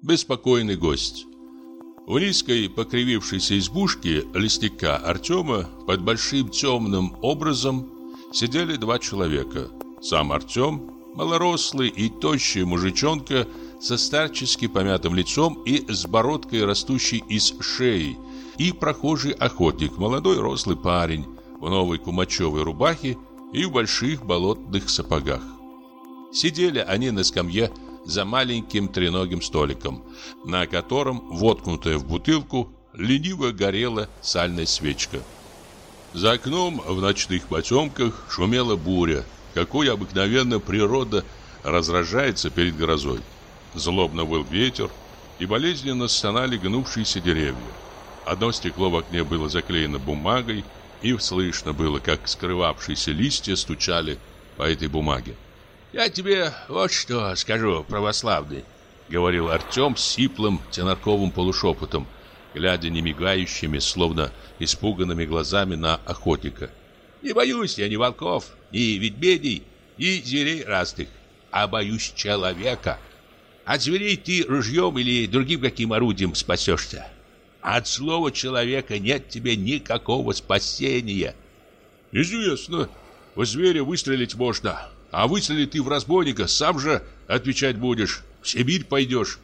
беспокойный гость. В низкой покривившейся избушке лесника Артема под большим темным образом сидели два человека. Сам Артем, малорослый и тощий мужичонка со старчески помятым лицом и с бородкой, растущей из шеи, и прохожий охотник, молодой рослый парень в новой кумачевой рубахе и в больших болотных сапогах. Сидели они на скамье за маленьким треногим столиком, на котором, воткнутая в бутылку, лениво горела сальная свечка. За окном в ночных потемках шумела буря, какой обыкновенно природа разражается перед грозой. Злобно выл ветер, и болезненно стонали гнувшиеся деревья. Одно стекло в окне было заклеено бумагой, и слышно было, как скрывавшиеся листья стучали по этой бумаге. «Я тебе вот что скажу, православный», — говорил Артем сиплым тенорковым полушепотом, глядя немигающими, словно испуганными глазами на охотника. «Не боюсь я ни волков, ни ведмедей, ни зверей разных, а боюсь человека. От зверей ты ружьем или другим каким орудием спасешься. От слова человека нет тебе никакого спасения». «Известно, в зверя выстрелить можно, а выстрелить ты в разбойника, сам же отвечать будешь, в Сибирь пойдешь».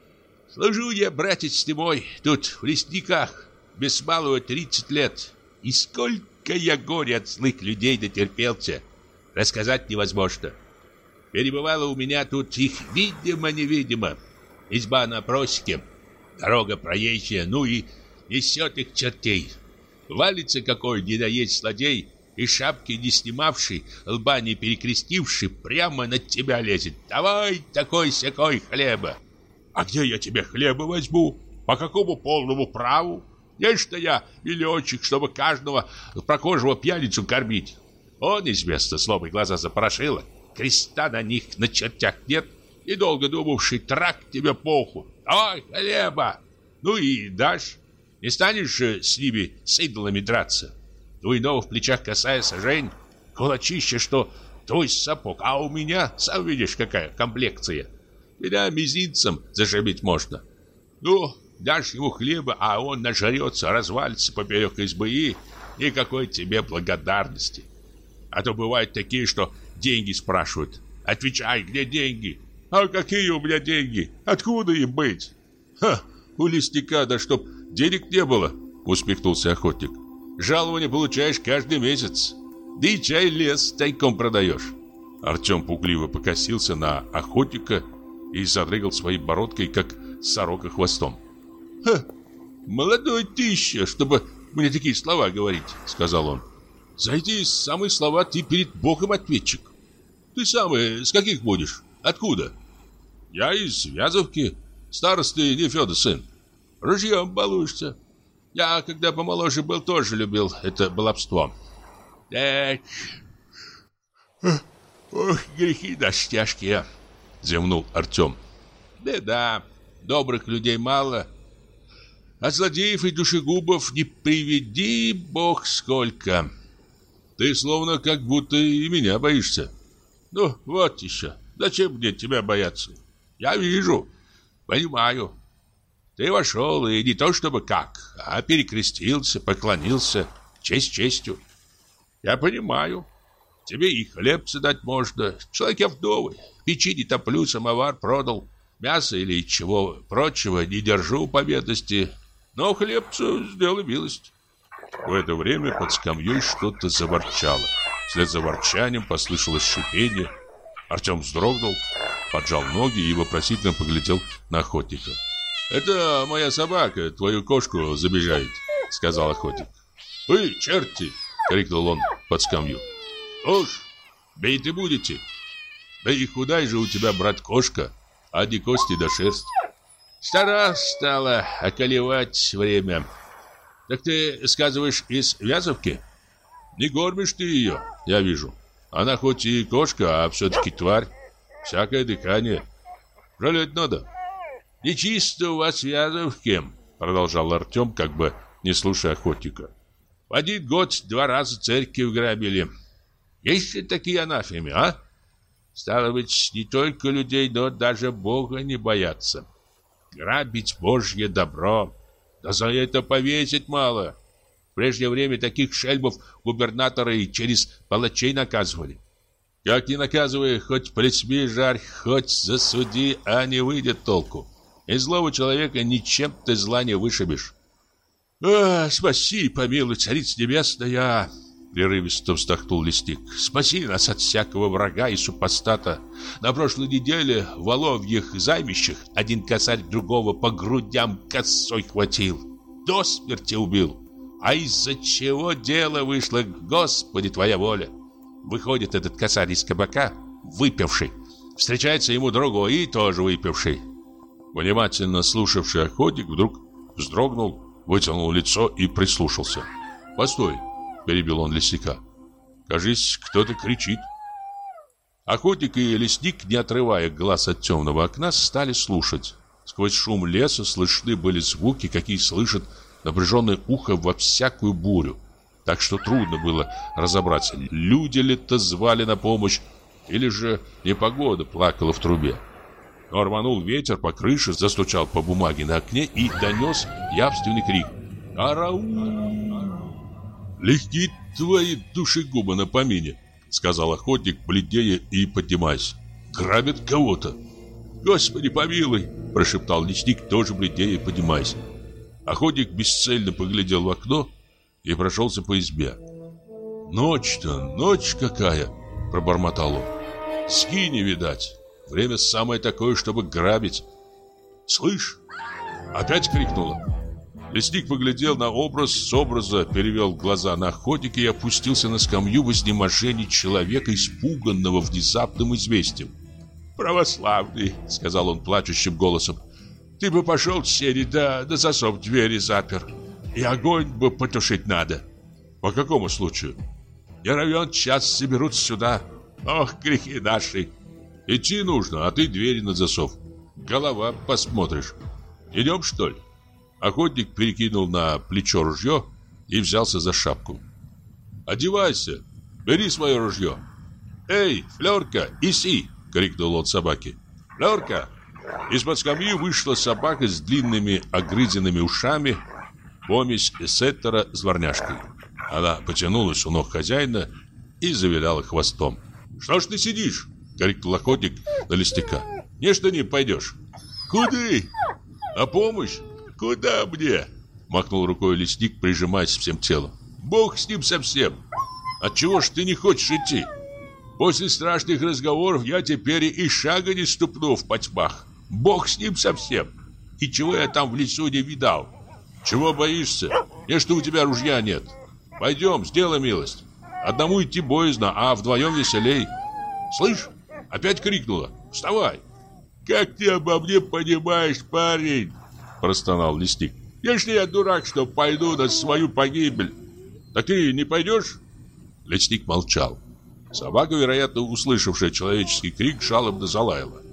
«Служу я, братец ты мой, тут в лесниках, без малого 30 лет, и сколько я горя от злых людей дотерпелся, рассказать невозможно. Перебывало у меня тут их видимо-невидимо. Изба на просеке, дорога проезжая, ну и несет их чертей. Валится какой недоесть злодей, и шапки не снимавший, лба не перекрестивший, прямо на тебя лезет. Давай такой-сякой хлеба. А где я тебе хлеба возьму? По какому полному праву? Нечто я миллиончик, чтобы каждого прохожего пьяницу кормить. Он из места слова глаза запорошило, креста на них на чертях нет, и долго думавший трак тебе поху. Давай хлеба. Ну и дашь. Не станешь же с ними, с идолами драться. У иного в плечах косая сажень, кулачище, что твой сапог, а у меня, сам видишь, какая комплекция. Меня мизинцем зашибить можно. Ну, дашь ему хлеба, а он нажрется, развалится поперек избы, и никакой тебе благодарности. А то бывают такие, что деньги спрашивают. Отвечай, где деньги? А какие у меня деньги? Откуда им быть? Ха, у лесника, да чтоб денег не было, усмехнулся охотник. Жалование получаешь каждый месяц. Да и чай лес тайком продаешь. Артем пугливо покосился на охотника и задрыгал своей бородкой, как сорока хвостом. «Ха, молодой ты еще, чтобы мне такие слова говорить», — сказал он. «За эти самые слова ты перед Богом ответчик. Ты сам с каких будешь? Откуда?» «Я из Вязовки, старосты Нефёда сын. Ружьем балуешься. Я, когда помоложе был, тоже любил это баловство. Так, ох, грехи наши тяжкие», — зевнул Артем. «Да, добрых людей мало, а злодеев и душегубов не приведи бог сколько. Ты словно как будто и меня боишься». «Ну, вот еще, зачем мне тебя бояться? Я вижу, понимаю. Ты вошел, и не то чтобы как, а перекрестился, поклонился, честь честью. Я понимаю, тебе и хлебца дать можно, человек я вдовый, печи не топлю, самовар продал, мясо или чего прочего не держу по бедности, но хлебцу сделай милость». В это время под скамьей что-то заворчало. Вслед за ворчанием послышалось шипение. Артем вздрогнул, поджал ноги и вопросительно поглядел на охотника. «Это моя собака, твою кошку забежает», — сказал охотник. «Вы, черти!» — крикнул он под скамью. «Уж, бейте будете. Да и худая же у тебя, брат, кошка, одни кости да шерсть. Стара стала, околевать время. Так ты, сказываешь, из Вязовки? Не кормишь ты ее, я вижу. Она хоть и кошка, а все-таки тварь. Всякое дыхание. Жалеть надо». «Нечисто у вас в Вязовке», — продолжал Артем, как бы не слушая охотника. «В один год 2 раза церковь грабили. Есть ли такие анафемы, а? Стало быть, не только людей, но даже Бога не боятся. Грабить божье добро. Да за это повесить мало. В прежнее время таких шельмов губернаторы через палачей наказывали. Как ни наказывай, хоть плетьми жарь, хоть засуди, а не выйдет толку. Из злого человека ничем ты зла не вышибешь. Спаси, помилуй, царица небесная, прерывисто вздохнул Лесник. Спаси нас от всякого врага и супостата. На прошлой неделе в воловьих займищах один косарь другого по грудям косой хватил. До смерти убил. А из-за чего дело вышло, Господи, твоя воля. Выходит этот косарь из кабака, выпивший. Встречается ему другой и тоже выпивший. Внимательно слушавший охотник вдруг вздрогнул, вытянул лицо и прислушался. «Постой!» – перебил он лесника. «Кажись, кто-то кричит». Охотник и лесник, не отрывая глаз от темного окна, стали слушать. Сквозь шум леса слышны были звуки, какие слышит напряженное ухо во всякую бурю. Так что трудно было разобраться, люди ли то звали на помощь, или же непогода плакала в трубе. Но рванул ветер по крыше, застучал по бумаге на окне и донес явственный крик: «Караул!» «Легки твои душегубы на помине», — сказал охотник, бледнее и поднимаясь. «Грабят кого-то». «Господи помилуй!» — прошептал лесник, тоже бледнее и поднимаясь. Охотник бесцельно поглядел в окно и прошелся по избе. «Ночь-то, ночь какая!» — пробормотал он. «Ски не видать. Время самое такое, чтобы грабить». «Слышь!» — опять крикнуло. Лесник поглядел на образ, с образа перевел глаза на охотника и опустился на скамью в изнеможении человека, испуганного внезапным известием. «Православный!» — сказал он плачущим голосом. «Ты бы пошел в сени, да засов двери запер. И огонь бы потушить надо». «По какому случаю?» «Не равен час соберутся сюда. Ох, грехи наши!» «Идти нужно, а ты двери на засов. Голова посмотришь. Идем, что ли?» Охотник перекинул на плечо ружье и взялся за шапку. «Одевайся, бери свое ружье». «Эй, Флёрка, иси!» — крикнул он собаке. «Флёрка!» Из-под скамьи вышла собака с длинными огрызенными ушами, помесь сеттера с дворняжкой. Она потянулась у ног хозяина и завиляла хвостом. «Что ж ты сидишь?» — крикнул охотник на лесника. «Не что не пойдешь». «Куды? На помощь? Куда мне?» — махнул рукой лесник, прижимаясь всем телом. «Бог с ним совсем. Отчего ж ты не хочешь идти? После страшных разговоров я теперь и шага не ступну в потьмах. Бог с ним совсем. И чего я там в лесу не видал? Чего боишься? Не что у тебя ружья нет. Пойдем, сделай милость. Одному идти боязно, а вдвоем веселей». «Слышь, опять крикнула. Вставай!» «Как ты обо мне понимаешь, парень?» — простонал лесник. «Если я дурак, что пойду на свою погибель. Так ты не пойдешь?» Лесник молчал. Собака, вероятно, услышавшая человеческий крик, жалобно залаяла.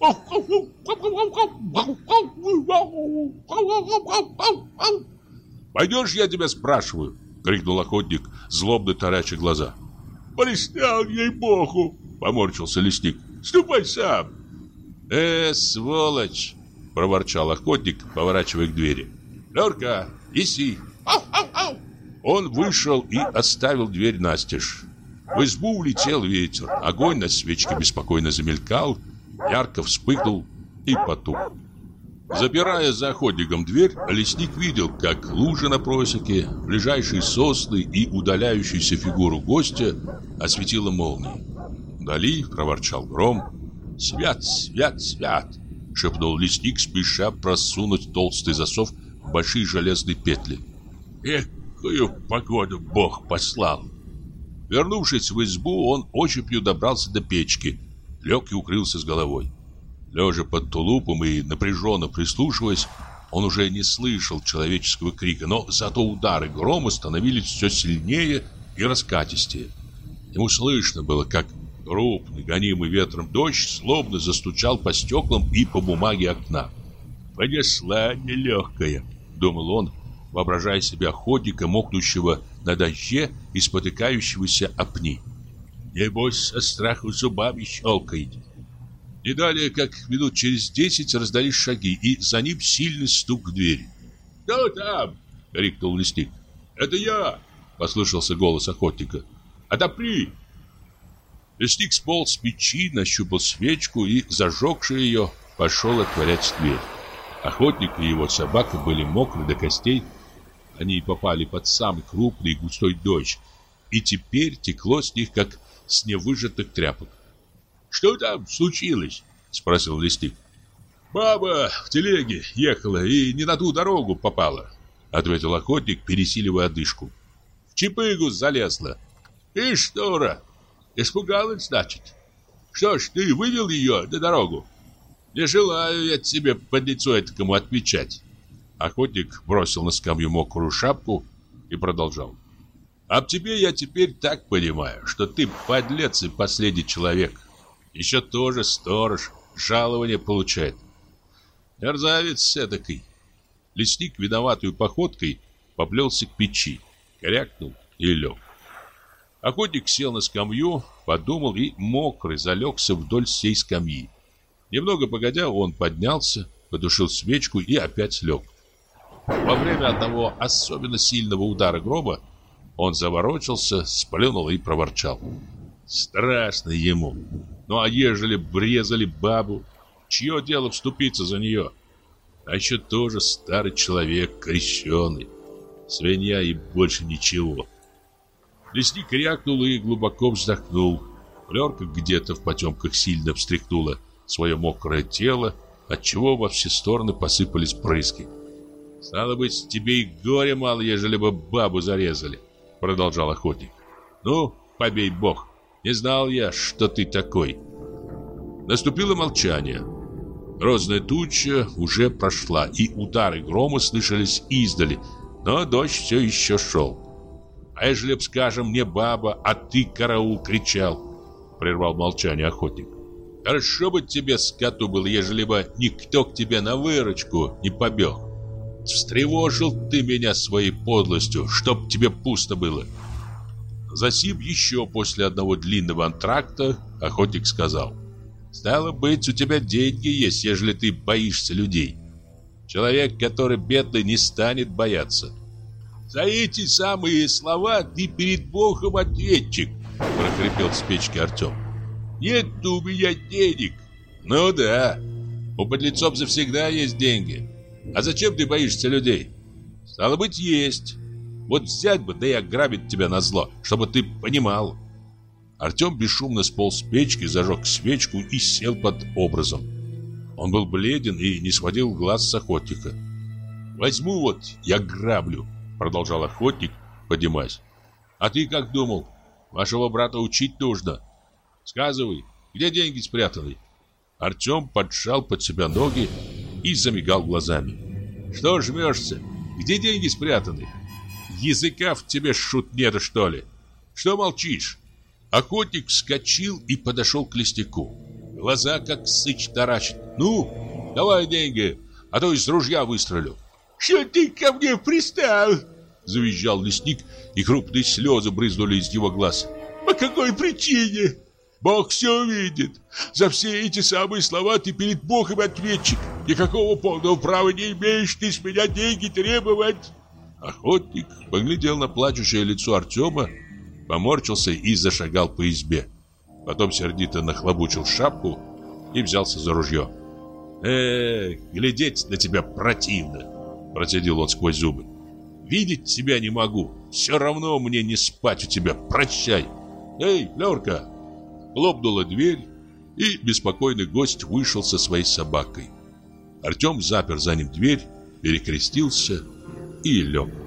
«Пойдешь, я тебя спрашиваю?» — крикнул охотник, злобно тараща глаза. «Пристал, ей-богу!» — поморщился лесник. «Ступай сам!» Сволочь!» — проворчал охотник, поворачивая к двери. «Флёрка, иси!» Он вышел и оставил дверь настежь. В избу улетел ветер, огонь на свечке беспокойно замелькал, ярко вспыхнул и потух. Запирая за охотником дверь, лесник видел, как лужа на просеке, ближайшие сосны и удаляющуюся фигуру гостя осветила молнией. Вдали проворчал гром. «Свят, свят, свят!» — шепнул лесник, спеша просунуть толстый засов в большие железные петли. «Экую погоду Бог послал!» Вернувшись в избу, он ощупью добрался до печки, лег и укрылся с головой. Лежа под тулупом и напряженно прислушиваясь, он уже не слышал человеческого крика, но зато удары грома становились все сильнее и раскатистее. Ему слышно было, как крупный, гонимый ветром дождь злобно застучал по стеклам и по бумаге окна. «Понесла нелегкая», — думал он, воображая себя охотника, мокнущего на дожде и спотыкающегося о пни. «Небось, со страху зубами щелкает». Не далее, как минут через 10 раздались шаги, и за ним сильный стук в двери. «Кто там?» — крикнул лесник. «Это я!» — послышался голос охотника. «Отопри!» Лесник сполз с печи, нащупал свечку и, зажегши ее, пошел отворять дверь. Охотник и его собака были мокры до костей. Они попали под самый крупный и густой дождь, и теперь текло с них, как с невыжатых тряпок. «Что там случилось?» — спросил лесник. «Баба в телеге ехала и не на ту дорогу попала», — ответил охотник, пересиливая одышку. «В чепыгу залезла. И что, испугалась, значит? Что ж, ты вывел ее на дорогу? Не желаю я тебе под лицо этому отвечать». Охотник бросил на скамью мокрую шапку и продолжал. «Об тебе я теперь так понимаю, что ты подлец и последний человек. Еще тоже сторож, жалование получает. Мерзавец эдакой». Лесник виноватую походкой поплелся к печи, крякнул и лег. Охотник сел на скамью, подумал и мокрый залегся вдоль всей скамьи. Немного погодя, он поднялся, потушил свечку и опять лег. Во время одного особенно сильного удара грома он заворочился, сплюнул и проворчал. Страшно ему. Ну а ежели брезали бабу, чье дело вступиться за нее? А еще тоже старый человек, крещеный. Свинья и больше ничего. Лесник крякнул и глубоко вздохнул. Флёрка где-то в потемках сильно встряхнула свое мокрое тело, отчего во все стороны посыпались брызги. «Стало быть, тебе и горе мало, ежели бы бабу зарезали», — продолжал охотник. «Ну, побей бог, не знал я, что ты такой». Наступило молчание. Грозная туча уже прошла, и удары грома слышались издали, но дождь все еще шел. «А ежели б, скажем, не баба, а ты, караул, кричал», — прервал молчание охотник. «Хорошо бы тебе, скоту, было, ежели бы никто к тебе на выручку не побег. Встревожил ты меня своей подлостью, чтоб тебе пусто было». Засим еще после одного длинного антракта охотник сказал: «Стало быть, у тебя деньги есть, ежели ты боишься людей. Человек, который бедный, не станет бояться». «За эти самые слова ты перед Богом ответчик», — прохрипел с печки Артем. «Нет у меня денег». «Ну да, у подлецов завсегда есть деньги. А зачем ты боишься людей?» «Стало быть, есть. Вот взять бы, да и ограбить тебя назло, чтобы ты понимал». Артем бесшумно сполз с печки, зажег свечку и сел под образом. Он был бледен и не сводил глаз с охотника. «Возьму вот, я граблю», — продолжал охотник, поднимаясь. «А ты как думал? Вашего брата учить нужно. Сказывай, где деньги спрятаны?» Артем поджал под себя ноги и замигал глазами. «Что жмешься? Где деньги спрятаны? Языка в тебе, шут, нет, что ли? Что молчишь?» Охотник вскочил и подошел к леснику. Глаза как сыч таращит. «Ну, давай деньги, а то из ружья выстрелю». «Что ты ко мне пристал?» — завизжал лесник, и крупные слезы брызнули из его глаз. «По какой причине?» «Бог все видит. За все эти самые слова ты перед Богом ответчик. Никакого полного права не имеешь ты с меня деньги требовать». Охотник поглядел на плачущее лицо Артема, поморщился и зашагал по избе. Потом сердито нахлобучил шапку и взялся за ружье. Глядеть на тебя противно», — процедил он сквозь зубы. «Видеть тебя не могу. Все равно мне не спать у тебя. Прощай». «Эй, Флёрка!» Хлопнула дверь, и беспокойный гость вышел со своей собакой. Артем запер за ним дверь, перекрестился и лег.